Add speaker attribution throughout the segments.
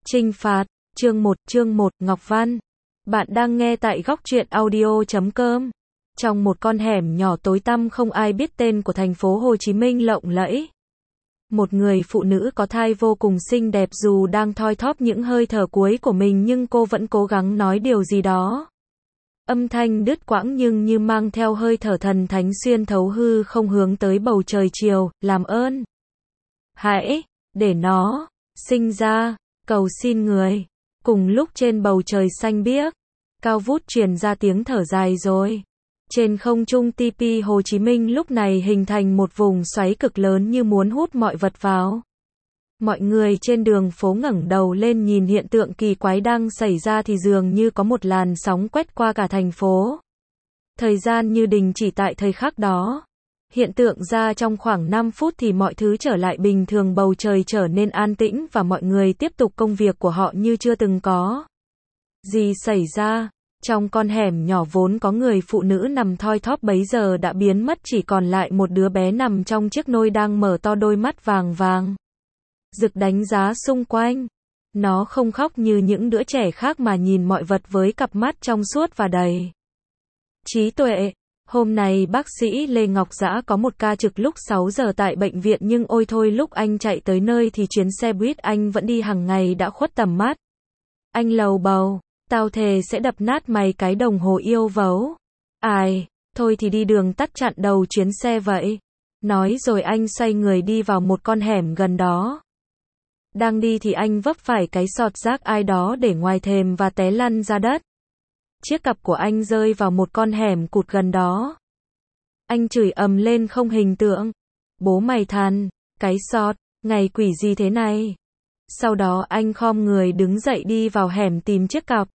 Speaker 1: Chinh phạt, chương 1, Ngọc Văn. Bạn đang nghe tại góc truyện audio.com. Trong một con hẻm nhỏ tối tăm không ai biết tên của thành phố Hồ Chí Minh lộng lẫy. Một người phụ nữ có thai vô cùng xinh đẹp dù đang thoi thóp những hơi thở cuối của mình nhưng cô vẫn cố gắng nói điều gì đó. Âm thanh đứt quãng nhưng như mang theo hơi thở thần thánh xuyên thấu hư không hướng tới bầu trời chiều, làm ơn. Hãy, để nó, sinh ra, cầu xin người. Cùng lúc trên bầu trời xanh biếc, cao vút truyền ra tiếng thở dài rồi. Trên không trung TP Hồ Chí Minh lúc này hình thành một vùng xoáy cực lớn như muốn hút mọi vật vào. Mọi người trên đường phố ngẩng đầu lên nhìn hiện tượng kỳ quái đang xảy ra thì dường như có một làn sóng quét qua cả thành phố. Thời gian như đình chỉ tại thời khắc đó. Hiện tượng ra trong khoảng 5 phút thì mọi thứ trở lại bình thường, bầu trời trở nên an tĩnh và mọi người tiếp tục công việc của họ như chưa từng có. Gì xảy ra? Trong con hẻm nhỏ vốn có người phụ nữ nằm thoi thóp bấy giờ đã biến mất, chỉ còn lại một đứa bé nằm trong chiếc nôi đang mở to đôi mắt vàng vàng. Rực đánh giá xung quanh. Nó không khóc như những đứa trẻ khác mà nhìn mọi vật với cặp mắt trong suốt và đầy trí tuệ. Hôm nay bác sĩ Lê Ngọc Dã có một ca trực lúc 6 giờ tại bệnh viện nhưng ôi thôi lúc anh chạy tới nơi thì chuyến xe buýt anh vẫn đi hàng ngày đã khuất tầm mắt. Anh lầu bầu, tao thề sẽ đập nát mày cái đồng hồ yêu vấu. Ai, thôi thì đi đường tắt chặn đầu chuyến xe vậy. Nói rồi anh xoay người đi vào một con hẻm gần đó. Đang đi thì anh vấp phải cái sọt rác ai đó để ngoài thềm và té lăn ra đất. Chiếc cặp của anh rơi vào một con hẻm cụt gần đó. Anh chửi ầm lên không hình tượng. Bố mày thằn, cái sọt, ngày quỷ gì thế này? Sau đó anh khom người đứng dậy đi vào hẻm tìm chiếc cặp.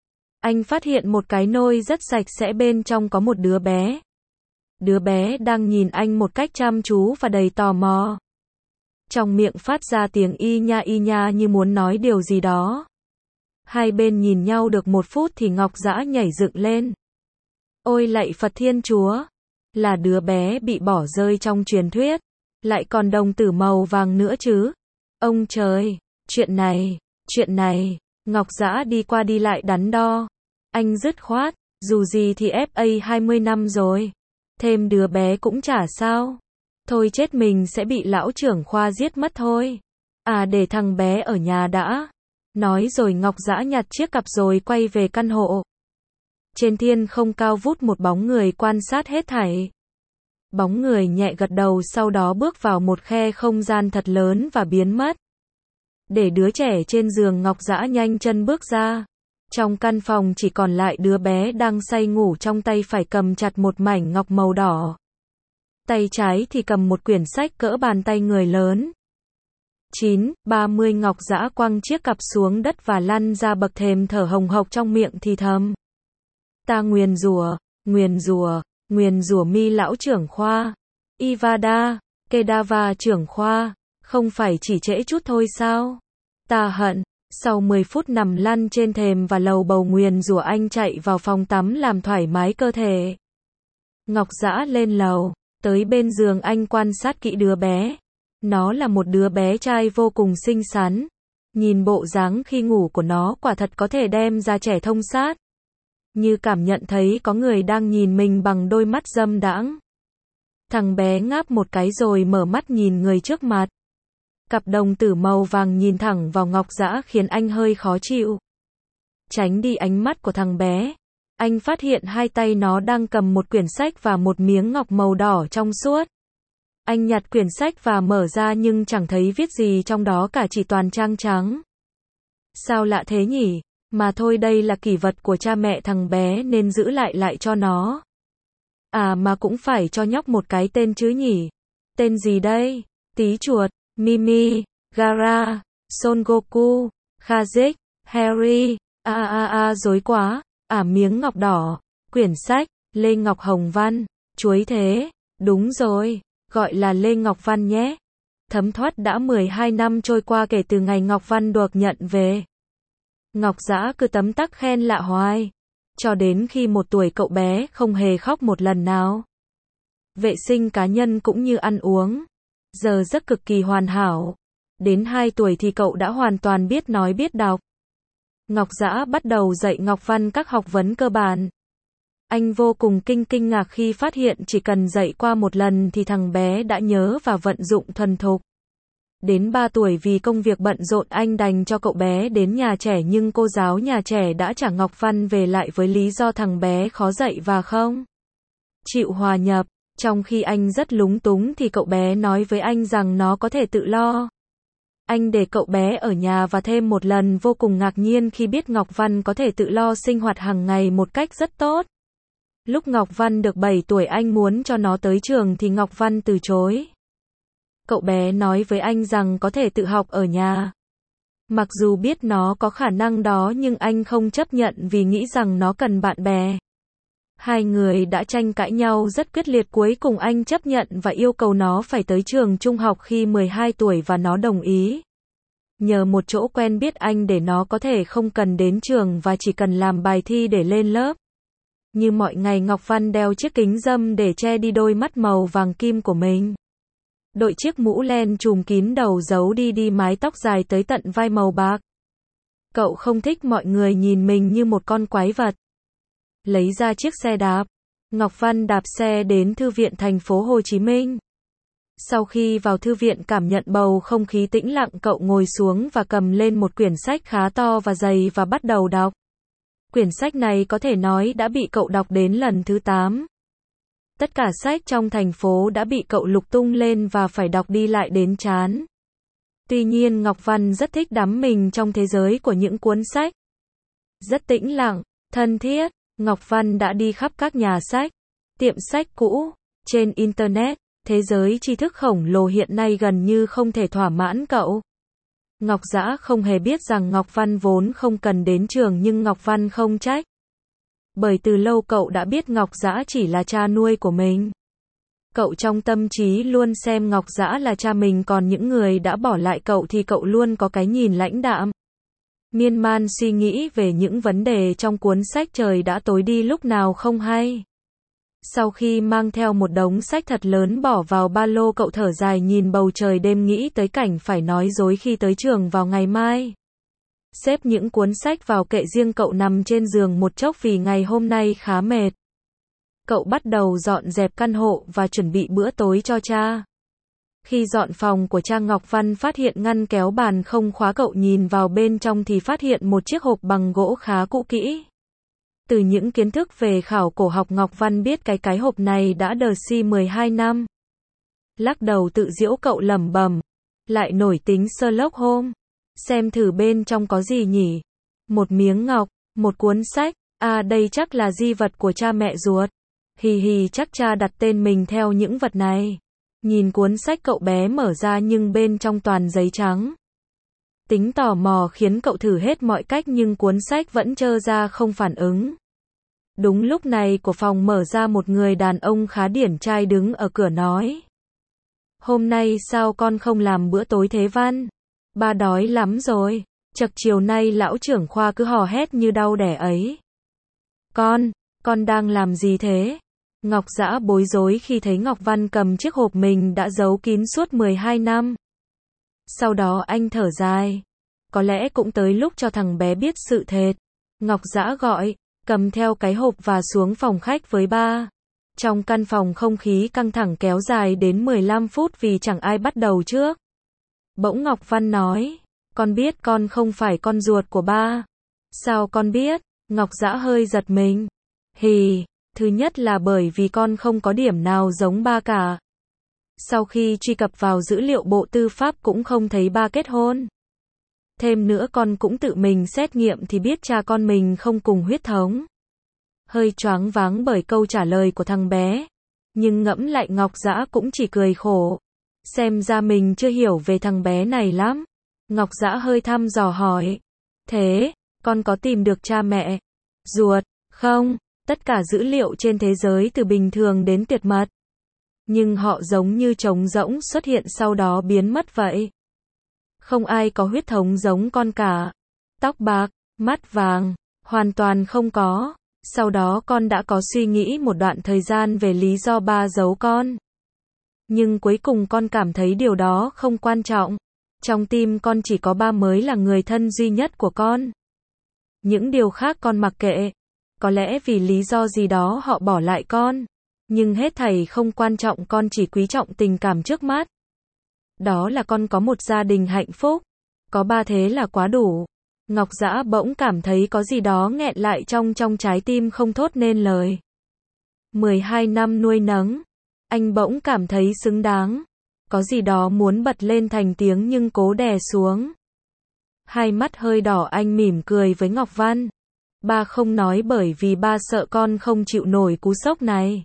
Speaker 1: Anh phát hiện một cái nôi rất sạch sẽ, bên trong có một đứa bé. Đứa bé đang nhìn anh một cách chăm chú và đầy tò mò. Trong miệng phát ra tiếng y nha như muốn nói điều gì đó. Hai bên nhìn nhau được một phút thì Ngọc Dã nhảy dựng lên. Ôi lạy Phật Thiên Chúa! Là đứa bé bị bỏ rơi trong truyền thuyết. Lại còn đồng tử màu vàng nữa chứ. Ông trời! Chuyện này, Ngọc Dã đi qua đi lại đắn đo. Anh dứt khoát, dù gì thì FA 20 năm rồi. Thêm đứa bé cũng chả sao. Thôi chết mình sẽ bị lão trưởng khoa giết mất thôi. À để thằng bé ở nhà đã. Nói rồi Ngọc Dã nhặt chiếc cặp rồi quay về căn hộ. Trên thiên không cao vút một bóng người quan sát hết thảy. Bóng người nhẹ gật đầu sau đó bước vào một khe không gian thật lớn và biến mất. Để đứa trẻ trên giường, Ngọc Dã nhanh chân bước ra. Trong căn phòng chỉ còn lại đứa bé đang say ngủ, trong tay phải cầm chặt một mảnh ngọc màu đỏ. Tay trái thì cầm một quyển sách cỡ bàn tay người lớn. 9:30 Ngọc Dã quăng chiếc cặp xuống đất và lăn ra bậc thềm thở hồng hộc trong miệng thì thầm. Ta nguyền rủa mi lão trưởng khoa. Ivada, Kedava trưởng khoa, không phải chỉ trễ chút thôi sao? Ta hận. Sau 10 phút nằm lăn trên thềm và lầu bầu nguyền rủa, anh chạy vào phòng tắm làm thoải mái cơ thể. Ngọc Dã lên lầu, tới bên giường anh quan sát kỹ đứa bé. Nó là một đứa bé trai vô cùng xinh xắn. Nhìn bộ dáng khi ngủ của nó quả thật có thể đem ra trẻ thông sát. Như cảm nhận thấy có người đang nhìn mình bằng đôi mắt dâm đãng. Thằng bé ngáp một cái rồi mở mắt nhìn người trước mặt. Cặp đồng tử màu vàng nhìn thẳng vào Ngọc Dã khiến anh hơi khó chịu. Tránh đi ánh mắt của thằng bé. Anh phát hiện hai tay nó đang cầm một quyển sách và một miếng ngọc màu đỏ trong suốt. Anh nhặt quyển sách và mở ra nhưng chẳng thấy viết gì trong đó cả, chỉ toàn trang trắng. Sao lạ thế nhỉ? Mà thôi, đây là kỷ vật của cha mẹ thằng bé nên giữ lại cho nó. À mà cũng phải cho nhóc một cái tên chứ nhỉ? Tên gì đây? Tí chuột, Mimi, Gara, Son Goku, Kha'Zix, Harry, rối quá. À miếng ngọc đỏ, quyển sách, Lê Ngọc Hồng Văn, chuối thế, đúng rồi, gọi là Lê Ngọc Văn nhé. Thấm thoát đã 12 năm trôi qua kể từ ngày Ngọc Văn được nhận về. Ngọc Dã cứ tấm tắc khen lạ hoài, cho đến khi một tuổi cậu bé không hề khóc một lần nào. Vệ sinh cá nhân cũng như ăn uống, giờ giấc cực kỳ hoàn hảo. Đến 2 tuổi thì cậu đã hoàn toàn biết nói biết đọc. Ngọc Dã bắt đầu dạy Ngọc Văn các học vấn cơ bản. Anh vô cùng kinh ngạc khi phát hiện chỉ cần dạy qua một lần thì thằng bé đã nhớ và vận dụng thuần thục. Đến 3 tuổi vì công việc bận rộn anh đành cho cậu bé đến nhà trẻ nhưng cô giáo nhà trẻ đã trả Ngọc Văn về lại với lý do thằng bé khó dạy và không chịu hòa nhập. Trong khi anh rất lúng túng thì cậu bé nói với anh rằng nó có thể tự lo. Anh để cậu bé ở nhà và thêm một lần vô cùng ngạc nhiên khi biết Ngọc Văn có thể tự lo sinh hoạt hàng ngày một cách rất tốt. Lúc Ngọc Văn được 7 tuổi anh muốn cho nó tới trường thì Ngọc Văn từ chối. Cậu bé nói với anh rằng có thể tự học ở nhà. Mặc dù biết nó có khả năng đó nhưng anh không chấp nhận vì nghĩ rằng nó cần bạn bè. Hai người đã tranh cãi nhau rất quyết liệt, cuối cùng anh chấp nhận và yêu cầu nó phải tới trường trung học khi 12 tuổi và nó đồng ý. Nhờ một chỗ quen biết anh để nó có thể không cần đến trường và chỉ cần làm bài thi để lên lớp. Như mọi ngày Ngọc Văn đeo chiếc kính râm để che đi đôi mắt màu vàng kim của mình. Đội chiếc mũ len trùm kín đầu giấu đi mái tóc dài tới tận vai màu bạc. Cậu không thích mọi người nhìn mình như một con quái vật. Lấy ra chiếc xe đạp, Ngọc Văn đạp xe đến thư viện thành phố Hồ Chí Minh. Sau khi vào thư viện cảm nhận bầu không khí tĩnh lặng, cậu ngồi xuống và cầm lên một quyển sách khá to và dày và bắt đầu đọc. Quyển sách này có thể nói đã bị cậu đọc đến lần thứ 8. Tất cả sách trong thành phố đã bị cậu lục tung lên và phải đọc đi lại đến chán. Tuy nhiên Ngọc Văn rất thích đắm mình trong thế giới của những cuốn sách. Rất tĩnh lặng, thân thiết, Ngọc Văn đã đi khắp các nhà sách, tiệm sách cũ, trên Internet. Thế giới tri thức khổng lồ hiện nay gần như không thể thỏa mãn cậu. Ngọc Dã không hề biết rằng Ngọc Văn vốn không cần đến trường nhưng Ngọc Văn không trách. Bởi từ lâu cậu đã biết Ngọc Dã chỉ là cha nuôi của mình. Cậu trong tâm trí luôn xem Ngọc Dã là cha mình, còn những người đã bỏ lại cậu thì cậu luôn có cái nhìn lãnh đạm. Miên man suy nghĩ về những vấn đề trong cuốn sách Trời đã tối đi lúc nào không hay. Sau khi mang theo một đống sách thật lớn bỏ vào ba lô, cậu thở dài nhìn bầu trời đêm, nghĩ tới cảnh phải nói dối khi tới trường vào ngày mai. Xếp những cuốn sách vào kệ riêng, cậu nằm trên giường một chốc vì ngày hôm nay khá mệt. Cậu bắt đầu dọn dẹp căn hộ và chuẩn bị bữa tối cho cha. Khi dọn phòng của cha, Ngọc Văn phát hiện ngăn kéo bàn không khóa, cậu nhìn vào bên trong thì phát hiện một chiếc hộp bằng gỗ khá cũ kỹ. Từ những kiến thức về khảo cổ học, Ngọc Văn biết cái hộp này đã đờ si 12 năm. Lắc đầu tự giễu, cậu lẩm bẩm, lại nổi tính Sherlock Holmes. Xem thử bên trong có gì nhỉ? Một miếng ngọc, một cuốn sách, đây chắc là di vật của cha mẹ ruột. Hì hì, chắc cha đặt tên mình theo những vật này. Nhìn cuốn sách, cậu bé mở ra nhưng bên trong toàn giấy trắng. Tính tò mò khiến cậu thử hết mọi cách nhưng cuốn sách vẫn trơ ra không phản ứng. Đúng lúc này của phòng mở ra, một người đàn ông khá điển trai đứng ở cửa nói. Hôm nay sao con không làm bữa tối thế Văn? Ba đói lắm rồi. Chậc chiều nay lão trưởng khoa cứ hò hét như đau đẻ ấy. Con đang làm gì thế? Ngọc Dã bối rối khi thấy Ngọc Văn cầm chiếc hộp mình đã giấu kín suốt 12 năm. Sau đó anh thở dài. Có lẽ cũng tới lúc cho thằng bé biết sự thật. Ngọc Dã gọi, cầm theo cái hộp và xuống phòng khách với ba. Trong căn phòng không khí căng thẳng kéo dài đến 15 phút vì chẳng ai bắt đầu trước. Bỗng Ngọc Văn nói, con biết con không phải con ruột của ba. Sao con biết? Ngọc Dã hơi giật mình. Thứ nhất là bởi vì con không có điểm nào giống ba cả. Sau khi truy cập vào dữ liệu Bộ Tư pháp cũng không thấy ba kết hôn. Thêm nữa con cũng tự mình xét nghiệm thì biết cha con mình không cùng huyết thống. Hơi choáng váng bởi câu trả lời của thằng bé. Nhưng ngẫm lại Ngọc Dã cũng chỉ cười khổ. Xem ra mình chưa hiểu về thằng bé này lắm. Ngọc Dã hơi thăm dò hỏi. Thế, con có tìm được cha mẹ ruột không? Tất cả dữ liệu trên thế giới từ bình thường đến tuyệt mật. Nhưng họ giống như trống rỗng xuất hiện sau đó biến mất vậy. Không ai có huyết thống giống con cả. Tóc bạc, mắt vàng, hoàn toàn không có. Sau đó con đã có suy nghĩ một đoạn thời gian về lý do ba giấu con. Nhưng cuối cùng con cảm thấy điều đó không quan trọng. Trong tim con chỉ có ba mới là người thân duy nhất của con. Những điều khác con mặc kệ. Có lẽ vì lý do gì đó họ bỏ lại con. Nhưng hết thảy không quan trọng, con chỉ quý trọng tình cảm trước mắt. Đó là con có một gia đình hạnh phúc. Có ba thế là quá đủ. Ngọc Dã bỗng cảm thấy có gì đó nghẹn lại trong trái tim không thốt nên lời. 12 năm nuôi nấng. Anh bỗng cảm thấy xứng đáng. Có gì đó muốn bật lên thành tiếng nhưng cố đè xuống. Hai mắt hơi đỏ, anh mỉm cười với Ngọc Văn. Ba không nói bởi vì ba sợ con không chịu nổi cú sốc này.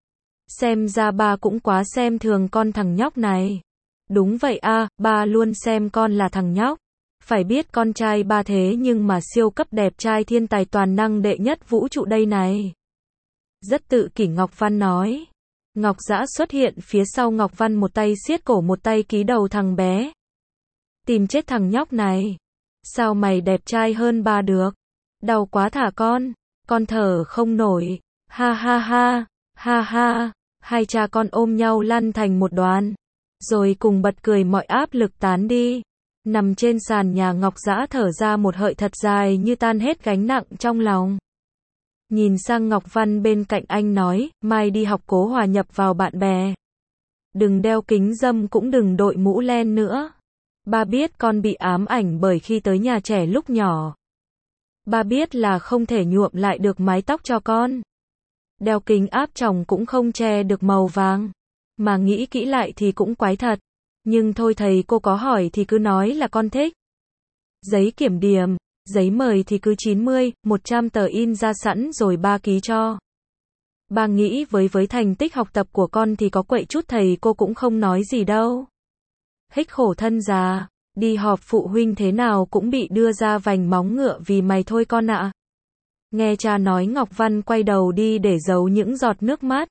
Speaker 1: Xem ra ba cũng quá xem thường con thằng nhóc này. Đúng vậy à, ba luôn xem con là thằng nhóc. Phải biết con trai ba thế nhưng mà siêu cấp đẹp trai, thiên tài toàn năng đệ nhất vũ trụ đây này. Rất tự kỷ, Ngọc Văn nói. Ngọc Dã xuất hiện phía sau Ngọc Văn, một tay siết cổ một tay ký đầu thằng bé. Tìm chết thằng nhóc này. Sao mày đẹp trai hơn ba được? Đau quá, thả con thở không nổi. Ha ha ha, ha ha. Hai cha con ôm nhau lăn thành một đoàn. Rồi cùng bật cười, mọi áp lực tán đi. Nằm trên sàn nhà, Ngọc Dã thở ra một hơi thật dài như tan hết gánh nặng trong lòng. Nhìn sang Ngọc Văn bên cạnh, anh nói, mai đi học cố hòa nhập vào bạn bè. Đừng đeo kính râm, cũng đừng đội mũ len nữa. Ba biết con bị ám ảnh bởi khi tới nhà trẻ lúc nhỏ. Ba biết là không thể nhuộm lại được mái tóc cho con. Đeo kính áp tròng cũng không che được màu vàng. Mà nghĩ kỹ lại thì cũng quái thật. Nhưng thôi, thầy cô có hỏi thì cứ nói là con thích. Giấy kiểm điểm, giấy mời thì cứ 90, 100 tờ in ra sẵn rồi ba ký cho. Ba nghĩ với thành tích học tập của con thì có quậy chút thầy cô cũng không nói gì đâu. Hích khổ thân già, đi họp phụ huynh thế nào cũng bị đưa ra vành móng ngựa vì mày thôi con ạ. Nghe cha nói, Ngọc Văn quay đầu đi để giấu những giọt nước mắt.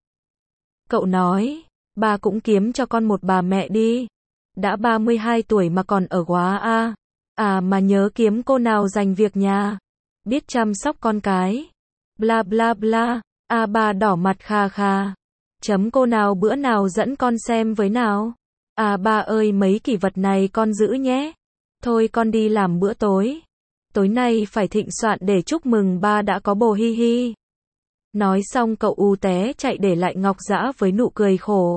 Speaker 1: Cậu nói, ba cũng kiếm cho con một bà mẹ đi. Đã 32 tuổi mà còn ở quá à. À mà nhớ kiếm cô nào dành việc nhà. Biết chăm sóc con cái. Bla bla bla. À bà đỏ mặt kha kha. Chấm cô nào bữa nào dẫn con xem với nào. À ba ơi, mấy kỷ vật này con giữ nhé. Thôi con đi làm bữa tối. Tối nay phải thịnh soạn để chúc mừng ba đã có bồ, hi hi. Nói xong cậu u té chạy để lại Ngọc Dã với nụ cười khổ.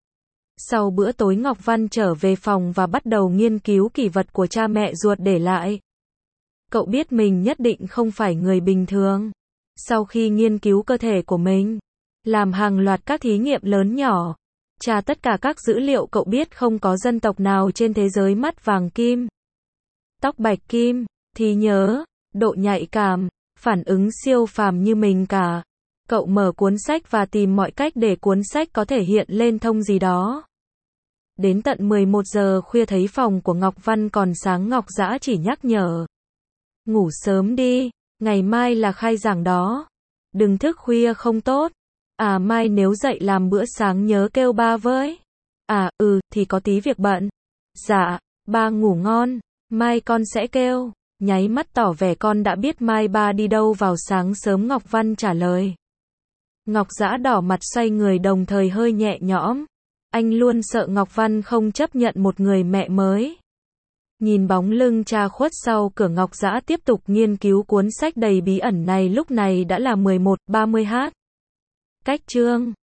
Speaker 1: Sau bữa tối, Ngọc Văn trở về phòng và bắt đầu nghiên cứu kỷ vật của cha mẹ ruột để lại. Cậu biết mình nhất định không phải người bình thường. Sau khi nghiên cứu cơ thể của mình, làm hàng loạt các thí nghiệm lớn nhỏ, tra tất cả các dữ liệu, cậu biết không có dân tộc nào trên thế giới mắt vàng kim, tóc bạch kim, thì nhớ, độ nhạy cảm, phản ứng siêu phàm như mình cả. Cậu mở cuốn sách và tìm mọi cách để cuốn sách có thể hiện lên thông gì đó. Đến tận 11 giờ khuya thấy phòng của Ngọc Văn còn sáng, Ngọc Dã chỉ nhắc nhở. Ngủ sớm đi, ngày mai là khai giảng đó. Đừng thức khuya không tốt. À mai nếu dậy làm bữa sáng nhớ kêu ba với. À thì có tí việc bận. Dạ, ba ngủ ngon, mai con sẽ kêu. Nháy mắt tỏ vẻ con đã biết mai ba đi đâu vào sáng sớm, Ngọc Văn trả lời. Ngọc Dã đỏ mặt xoay người, đồng thời hơi nhẹ nhõm. Anh luôn sợ Ngọc Văn không chấp nhận một người mẹ mới. Nhìn bóng lưng cha khuất sau cửa, Ngọc Dã tiếp tục nghiên cứu cuốn sách đầy bí ẩn này. Lúc này đã là 11:30h. Cách chương